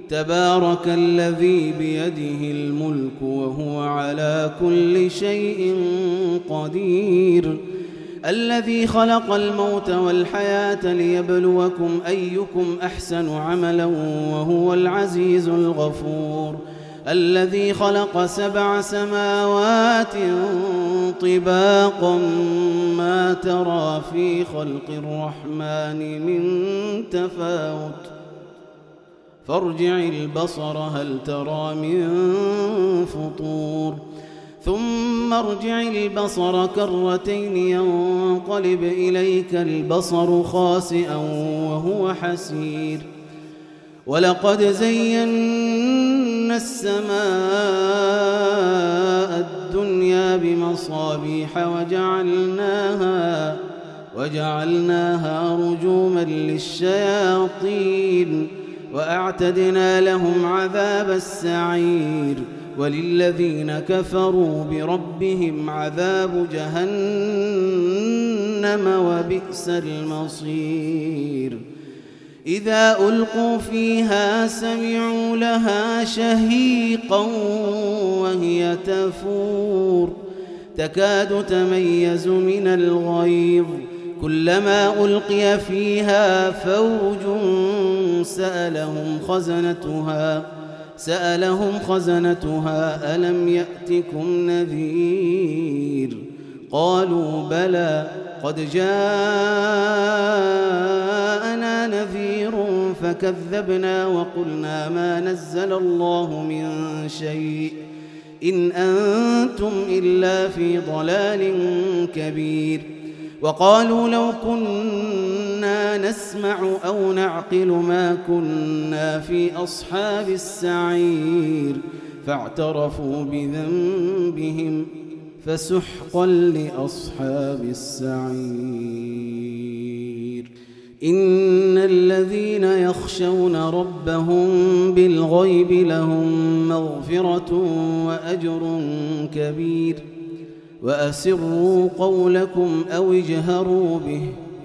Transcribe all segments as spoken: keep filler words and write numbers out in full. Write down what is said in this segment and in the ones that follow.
تبارك الذي بيده الملك وهو على كل شيء قدير الذي خلق الموت والحياة ليبلوكم أيكم أحسن عملا وهو العزيز الغفور الذي خلق سبع سماوات طباقا ما ترى في خلق الرحمن من تفاوت فارجع البصر هل ترى من فطور ثم ارجع البصر كرتين ينقلب إليك البصر خاسئا وهو حسير ولقد زينا السماء الدنيا بمصابيح وجعلناها وجعلناها رجوما للشياطين وأعتدنا لهم عذاب السعير وللذين كفروا بربهم عذاب جهنم وبئس المصير إذا ألقوا فيها سمعوا لها شهيقا وهي تفور تكاد تميز من الغيظ كلما ألقي فيها فوج سألهم خزنتها سألهم خزنتها ألم يأتكم نذير قالوا بلى قد جاءنا نذير فكذبنا وقلنا ما نزل الله من شيء إن أنتم إلا في ضلال كبير وقالوا لو كنا نسمع أو نعقل ما كنا في أصحاب السعير فاعترفوا بذنبهم فسحقا لأصحاب السعير إن الذين يخشون ربهم بالغيب لهم مغفرة وأجر كبير وأسروا قولكم أو اجهروا به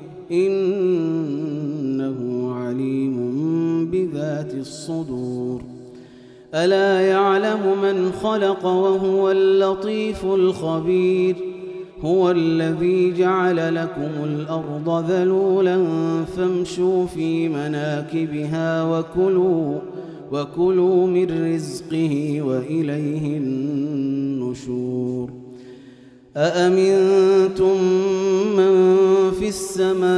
إنه عليم بذات الصدور ألا يعلم من خلق وهو اللطيف الخبير هو الذي جعل لكم الأرض ذلولا فامشوا في مناكبها وكلوا وكلوا من رزقه وإليه النشور أأمنتم من في السماء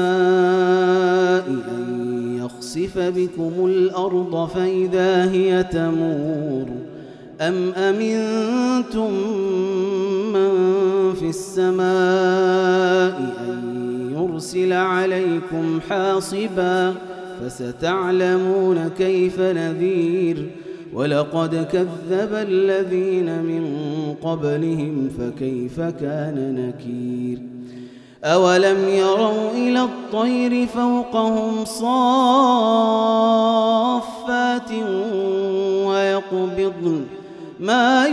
أن يخسف بكم الأرض فإذا هي تمور أم أمنتم من في السماء أن يرسل عليكم حاصبا فستعلمون كيف نذير ولقد كذب الذين من قبلهم فكيف كان نكير أولم يروا إلى الطير فوقهم صافات ويقبضن ما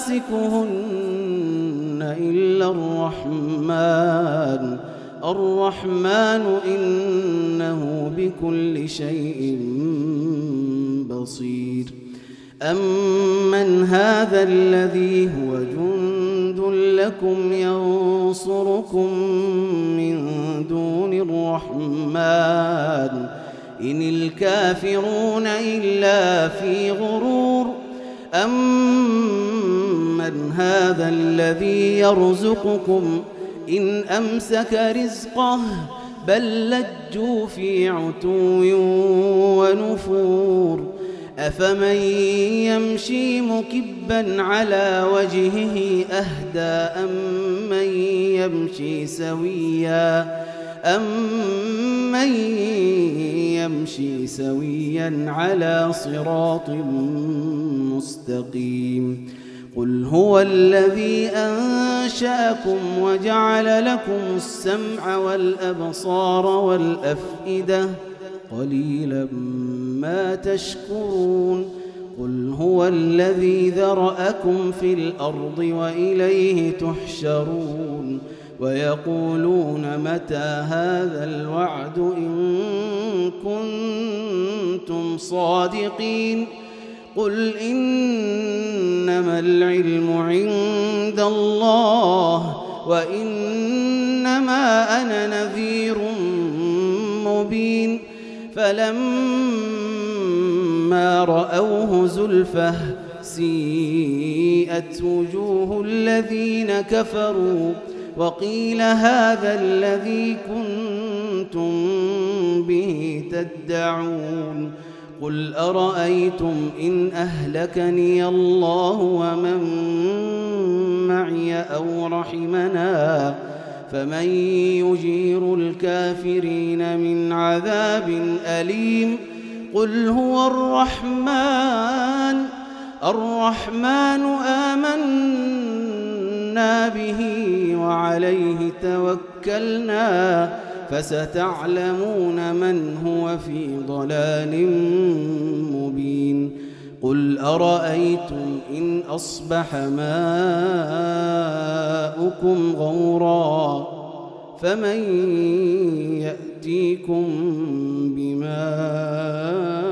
يمسكهن إلا الرحمن الرحمن إنه بكل شيء بصير أمن هذا الذي هو جند لكم ينصركم من دون الرحمن إن الكافرون إلا في غرور أمن هذا الذي يرزقكم إن أمسك رزقه بل لجوا في عتو ونفور أفمن يمشي مكبا على وجهه أهدى أمن يمشي سويا أمن يمشي سويا على صراط مستقيم قل هو الذي أنشأكم وجعل لكم السمع والأبصار والأفئدة قليلا ما تشكرون قل هو الذي ذرأكم في الأرض وإليه تحشرون ويقولون متى هذا الوعد إن كنتم صادقين قل إنما العلم عند الله وإنما أنا نذير مبين فلما رأوه زلفة سيئت وجوه الذين كفروا وقيل هذا الذي كنتم به تدعون قل أرأيتم إن أهلكني الله ومن معي أو رحمنا فمن يجير الكافرين من عذاب أليم قل هو الرحمن الرحمن آمنا به وعليه توكلنا فستعلمون من هو في ضلال مبين قل أرأيتم إن أصبح ماؤكم غورا فمن يأتيكم بماء